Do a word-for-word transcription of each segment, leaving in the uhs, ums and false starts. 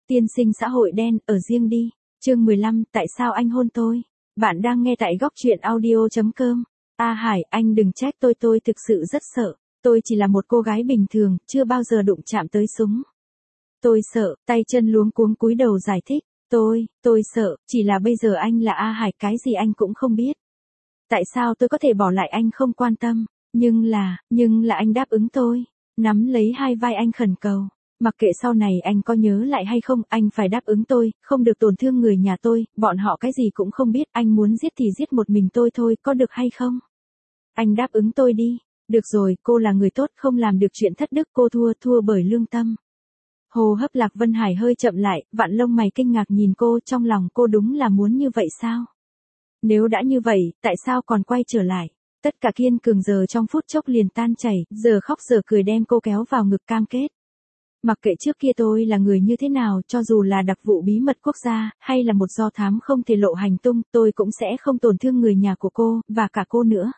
Tiên sinh xã hội đen, ở riêng đi. Chương mười lăm, tại sao anh hôn tôi? Bạn đang nghe tại góc truyện audio chấm com. A Hải, anh đừng trách tôi, tôi thực sự rất sợ. Tôi chỉ là một cô gái bình thường, chưa bao giờ đụng chạm tới súng. Tôi sợ, tay chân luống cuống cúi đầu giải thích. Tôi, tôi sợ, chỉ là bây giờ anh là A Hải, cái gì anh cũng không biết. Tại sao tôi có thể bỏ lại anh không quan tâm? Nhưng là, nhưng là anh đáp ứng tôi. Nắm lấy hai vai anh khẩn cầu. Mặc kệ sau này anh có nhớ lại hay không, anh phải đáp ứng tôi, không được tổn thương người nhà tôi, bọn họ cái gì cũng không biết, anh muốn giết thì giết một mình tôi thôi, có được hay không? Anh đáp ứng tôi đi. Được rồi, cô là người tốt, không làm được chuyện thất đức, cô thua, thua bởi lương tâm. Hô hấp Lạc Vân Hải hơi chậm lại, vạn lông mày kinh ngạc nhìn cô, trong lòng cô đúng là muốn như vậy sao? Nếu đã như vậy, tại sao còn quay trở lại? Tất cả kiên cường giờ trong phút chốc liền tan chảy, giờ khóc giờ cười đem cô kéo vào ngực cam kết. Mặc kệ trước kia tôi là người như thế nào, cho dù là đặc vụ bí mật quốc gia, hay là một do thám không thể lộ hành tung, tôi cũng sẽ không tổn thương người nhà của cô, và cả cô nữa.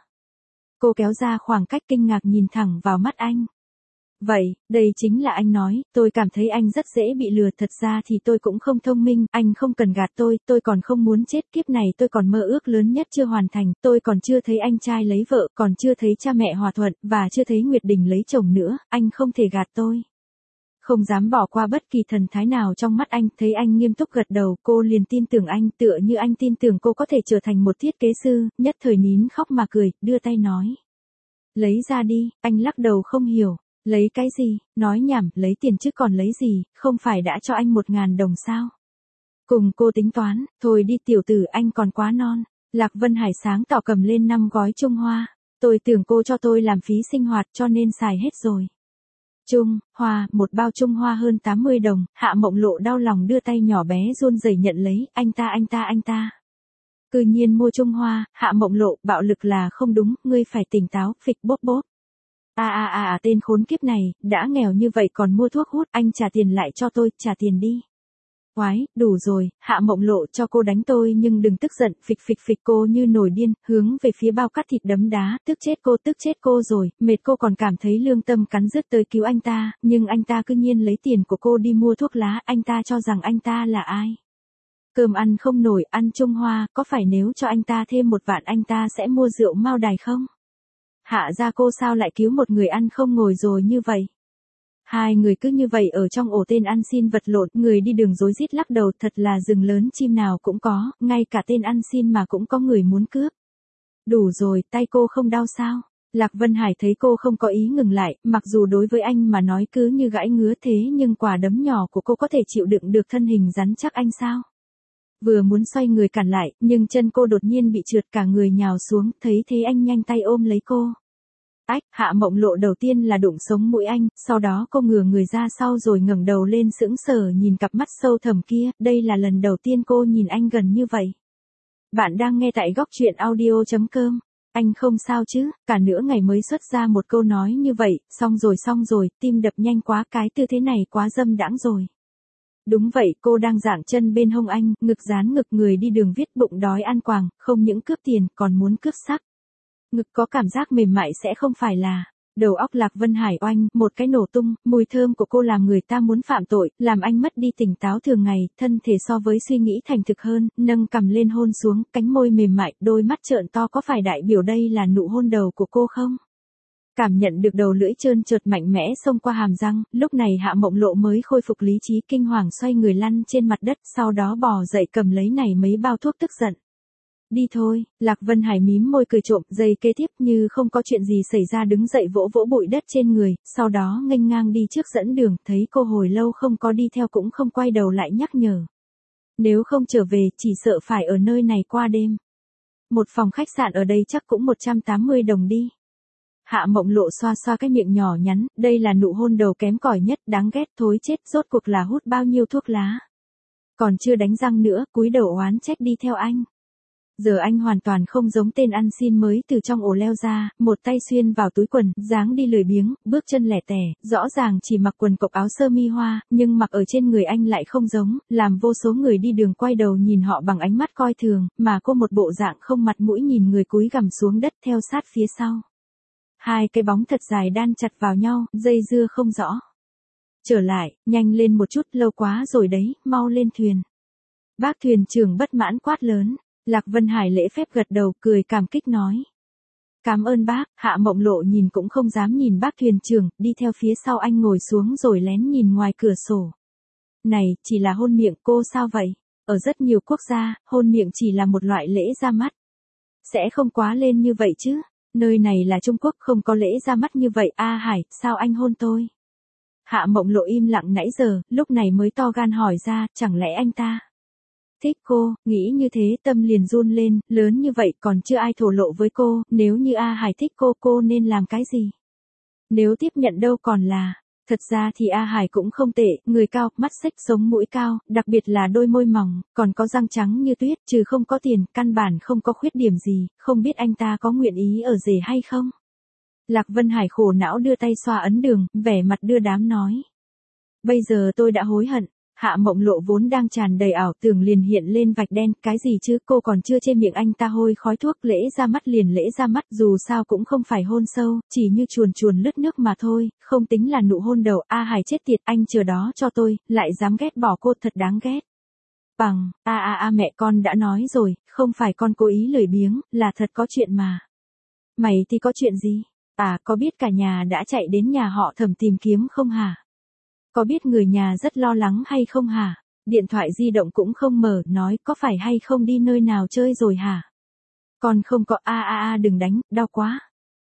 Cô kéo ra khoảng cách kinh ngạc nhìn thẳng vào mắt anh. Vậy, đây chính là anh nói, tôi cảm thấy anh rất dễ bị lừa, thật ra thì tôi cũng không thông minh, anh không cần gạt tôi, tôi còn không muốn chết, kiếp này tôi còn mơ ước lớn nhất chưa hoàn thành, tôi còn chưa thấy anh trai lấy vợ, còn chưa thấy cha mẹ hòa thuận, và chưa thấy Nguyệt Đình lấy chồng nữa, anh không thể gạt tôi. Không dám bỏ qua bất kỳ thần thái nào trong mắt anh, thấy anh nghiêm túc gật đầu, cô liền tin tưởng anh, tựa như anh tin tưởng cô có thể trở thành một thiết kế sư, nhất thời nín khóc mà cười, đưa tay nói. Lấy ra đi, anh lắc đầu không hiểu. Lấy cái gì, nói nhảm, lấy tiền chứ còn lấy gì, không phải đã cho anh một ngàn đồng sao? Cùng cô tính toán, thôi đi tiểu tử, anh còn quá non. Lạc Vân Hải sáng tỏ cầm lên năm gói Trung Hoa, tôi tưởng cô cho tôi làm phí sinh hoạt cho nên xài hết rồi. Trung Hoa, một bao Trung Hoa hơn tám mươi đồng, Hạ Mộng Lộ đau lòng đưa tay nhỏ bé run rẩy nhận lấy, anh ta anh ta anh ta. Cư nhiên mua Trung Hoa, Hạ Mộng Lộ, bạo lực là không đúng, ngươi phải tỉnh táo, phịch bốp bốp. À à à à tên khốn kiếp này, đã nghèo như vậy còn mua thuốc hút, anh trả tiền lại cho tôi, trả tiền đi. Oái, đủ rồi, Hạ Mộng Lộ cho cô đánh tôi nhưng đừng tức giận, phịch phịch phịch cô như nổi điên, hướng về phía bao cắt thịt đấm đá, tức chết cô, tức chết cô rồi, mệt cô còn cảm thấy lương tâm cắn rứt tới cứu anh ta, nhưng anh ta cứ nhiên lấy tiền của cô đi mua thuốc lá, anh ta cho rằng anh ta là ai? Cơm ăn không nổi, ăn Trung Hoa, có phải nếu cho anh ta thêm một vạn anh ta sẽ mua rượu Mao Đài không? Hạ ra cô sao lại cứu một người ăn không ngồi rồi như vậy? Hai người cứ như vậy ở trong ổ tên ăn xin vật lộn, người đi đường rối rít lắc đầu, thật là rừng lớn chim nào cũng có, ngay cả tên ăn xin mà cũng có người muốn cướp. Đủ rồi, tay cô không đau sao? Lạc Vân Hải thấy cô không có ý ngừng lại, mặc dù đối với anh mà nói cứ như gãi ngứa thế nhưng quả đấm nhỏ của cô có thể chịu đựng được thân hình rắn chắc anh sao? Vừa muốn xoay người cản lại, nhưng chân cô đột nhiên bị trượt cả người nhào xuống, thấy thế anh nhanh tay ôm lấy cô. Ách, Hạ Mộng Lộ đầu tiên là đụng sống mũi anh, sau đó cô ngửa người ra sau rồi ngẩng đầu lên sững sờ nhìn cặp mắt sâu thẳm kia, đây là lần đầu tiên cô nhìn anh gần như vậy. Bạn đang nghe tại góc truyện audio chấm com. Anh không sao chứ, cả nửa ngày mới xuất ra một câu nói như vậy, xong rồi xong rồi, tim đập nhanh quá, cái tư thế này quá dâm đãng rồi. Đúng vậy, cô đang giảng chân bên hông anh, ngực dán ngực, người đi đường viết bụng đói ăn quàng, không những cướp tiền, còn muốn cướp sắc. Ngực có cảm giác mềm mại sẽ không phải là. Đầu óc Lạc Vân Hải oanh, một cái nổ tung, mùi thơm của cô làm người ta muốn phạm tội, làm anh mất đi tỉnh táo thường ngày, thân thể so với suy nghĩ thành thực hơn, nâng cằm lên hôn xuống, cánh môi mềm mại, đôi mắt trợn to, có phải đại biểu đây là nụ hôn đầu của cô không? Cảm nhận được đầu lưỡi trơn trượt mạnh mẽ xông qua hàm răng, lúc này Hạ Mộng Lộ mới khôi phục lý trí, kinh hoàng xoay người lăn trên mặt đất, sau đó bò dậy cầm lấy này mấy bao thuốc tức giận. Đi thôi, Lạc Vân Hải mím môi cười trộm, giây kế tiếp như không có chuyện gì xảy ra đứng dậy vỗ vỗ bụi đất trên người, sau đó nghênh ngang đi trước dẫn đường, thấy cô hồi lâu không có đi theo cũng không quay đầu lại nhắc nhở. Nếu không trở về, chỉ sợ phải ở nơi này qua đêm. Một phòng khách sạn ở đây chắc cũng một trăm tám mươi đồng đi. Hạ Mộng Lộ xoa xoa cái miệng nhỏ nhắn, đây là nụ hôn đầu kém cỏi nhất, đáng ghét thối chết, rốt cuộc là hút bao nhiêu thuốc lá. Còn chưa đánh răng nữa, cúi đầu oán trách đi theo anh. Giờ anh hoàn toàn không giống tên ăn xin mới từ trong ổ leo ra, một tay xuyên vào túi quần, dáng đi lười biếng, bước chân lẻ tẻ, rõ ràng chỉ mặc quần cộc áo sơ mi hoa, nhưng mặc ở trên người anh lại không giống, làm vô số người đi đường quay đầu nhìn họ bằng ánh mắt coi thường, mà cô một bộ dạng không mặt mũi nhìn người cúi gằm xuống đất theo sát phía sau. Hai cái bóng thật dài đan chặt vào nhau, dây dưa không rõ. Trở lại, nhanh lên một chút, lâu quá rồi đấy, mau lên thuyền. Bác thuyền trưởng bất mãn quát lớn. Lạc Vân Hải lễ phép gật đầu, cười cảm kích nói. Cảm ơn bác. Hạ Mộng Lộ nhìn cũng không dám nhìn bác thuyền trưởng, đi theo phía sau anh ngồi xuống rồi lén nhìn ngoài cửa sổ. Này, chỉ là hôn miệng, cô sao vậy? Ở rất nhiều quốc gia, hôn miệng chỉ là một loại lễ ra mắt. Sẽ không quá lên như vậy chứ? Nơi này là Trung Quốc, không có lễ ra mắt như vậy. A Hải, sao anh hôn tôi? Hạ Mộng Lộ im lặng nãy giờ, lúc này mới to gan hỏi ra, chẳng lẽ anh ta thích cô? Nghĩ như thế tâm liền run lên, lớn như vậy còn chưa ai thổ lộ với cô, nếu như A Hải thích cô, cô nên làm cái gì? Nếu tiếp nhận đâu còn là. Thật ra thì A Hải cũng không tệ, người cao, mắt xếch, sống mũi cao, đặc biệt là đôi môi mỏng, còn có răng trắng như tuyết, trừ không có tiền, căn bản không có khuyết điểm gì, không biết anh ta có nguyện ý ở rể hay không? Lạc Vân Hải khổ não đưa tay xoa ấn đường, vẻ mặt đưa đám nói. Bây giờ tôi đã hối hận. Hạ Mộng Lộ vốn đang tràn đầy ảo tưởng liền hiện lên vạch đen, cái gì chứ, cô còn chưa chê miệng anh ta hôi khói thuốc, lễ ra mắt liền lễ ra mắt, dù sao cũng không phải hôn sâu, chỉ như chuồn chuồn lướt nước mà thôi, không tính là nụ hôn đầu. A Hải chết tiệt, anh chờ đó cho tôi, lại dám ghét bỏ cô, thật đáng ghét. Bằng, a a a mẹ con đã nói rồi, không phải con cố ý lười biếng, là thật có chuyện mà. Mày thì có chuyện gì? À, có biết cả nhà đã chạy đến nhà họ Thẩm tìm kiếm không hả? Có biết người nhà rất lo lắng hay không hả? Điện thoại di động cũng không mở, nói có phải hay không đi nơi nào chơi rồi hả? Còn không có. A a a đừng đánh, đau quá.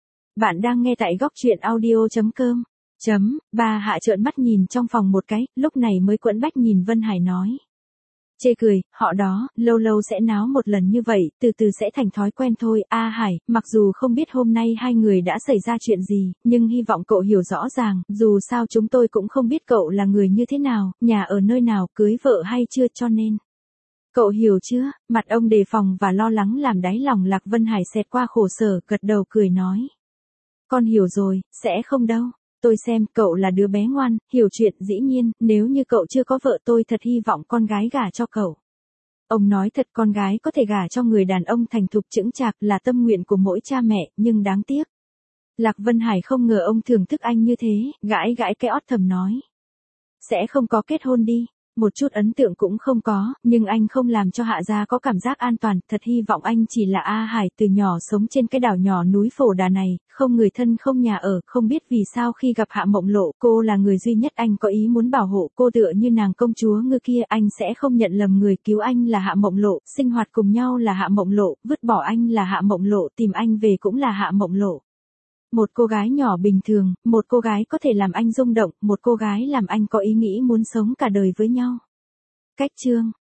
Bạn đang nghe tại góc truyện audio chấm com. Chấm, bà Hạ trợn mắt nhìn trong phòng một cái, lúc này mới quẫn bách nhìn Vân Hải nói. Chê cười, họ đó, lâu lâu sẽ náo một lần như vậy, từ từ sẽ thành thói quen thôi. A Hải, mặc dù không biết hôm nay hai người đã xảy ra chuyện gì, nhưng hy vọng cậu hiểu rõ ràng, dù sao chúng tôi cũng không biết cậu là người như thế nào, nhà ở nơi nào, cưới vợ hay chưa, cho nên. Cậu hiểu chưa? Mặt ông đề phòng và lo lắng làm đáy lòng Lạc Vân Hải xẹt qua khổ sở, gật đầu cười nói. Con hiểu rồi, sẽ không đâu. Tôi xem, cậu là đứa bé ngoan, hiểu chuyện, dĩ nhiên, nếu như cậu chưa có vợ tôi thật hy vọng con gái gả cho cậu. Ông nói thật, con gái có thể gả cho người đàn ông thành thục chững chạc là tâm nguyện của mỗi cha mẹ, nhưng đáng tiếc. Lạc Vân Hải không ngờ ông thưởng thức anh như thế, gãi gãi cái ót thầm nói. Sẽ không có kết hôn đi. Một chút ấn tượng cũng không có, nhưng anh không làm cho Hạ gia có cảm giác an toàn, thật hy vọng anh chỉ là A Hải từ nhỏ sống trên cái đảo nhỏ núi Phổ Đà này, không người thân không nhà ở, không biết vì sao khi gặp Hạ Mộng Lộ, cô là người duy nhất anh có ý muốn bảo hộ cô tựa như nàng công chúa ngư kia, anh sẽ không nhận lầm người cứu anh là Hạ Mộng Lộ, sinh hoạt cùng nhau là Hạ Mộng Lộ, vứt bỏ anh là Hạ Mộng Lộ, tìm anh về cũng là Hạ Mộng Lộ. Một cô gái nhỏ bình thường, một cô gái có thể làm anh rung động, một cô gái làm anh có ý nghĩ muốn sống cả đời với nhau. Cách chương